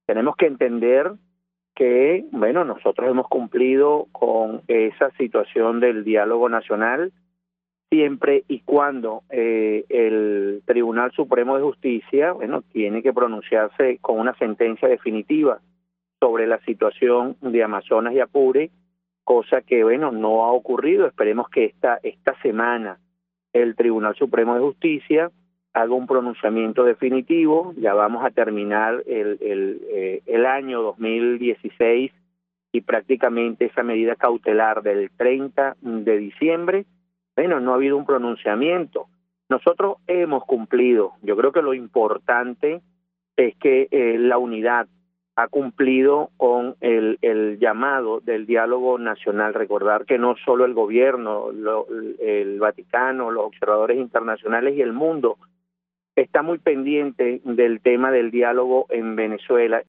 Tenemos que entender que, bueno, nosotros hemos cumplido con esa situación del diálogo nacional siempre y cuando el Tribunal Supremo de Justicia, bueno, tiene que pronunciarse con una sentencia definitiva sobre la situación de Amazonas y Apure, cosa que, bueno, no ha ocurrido. Esperemos que esta semana el Tribunal Supremo de Justicia haga un pronunciamiento definitivo. Ya vamos a terminar el año 2016 y prácticamente esa medida cautelar del 30 de diciembre, bueno, no ha habido un pronunciamiento. Nosotros hemos cumplido. Yo creo que lo importante es que la unidad ha cumplido con el llamado del diálogo nacional. Recordar que no solo el gobierno, el Vaticano, los observadores internacionales y el mundo está muy pendiente del tema del diálogo en Venezuela.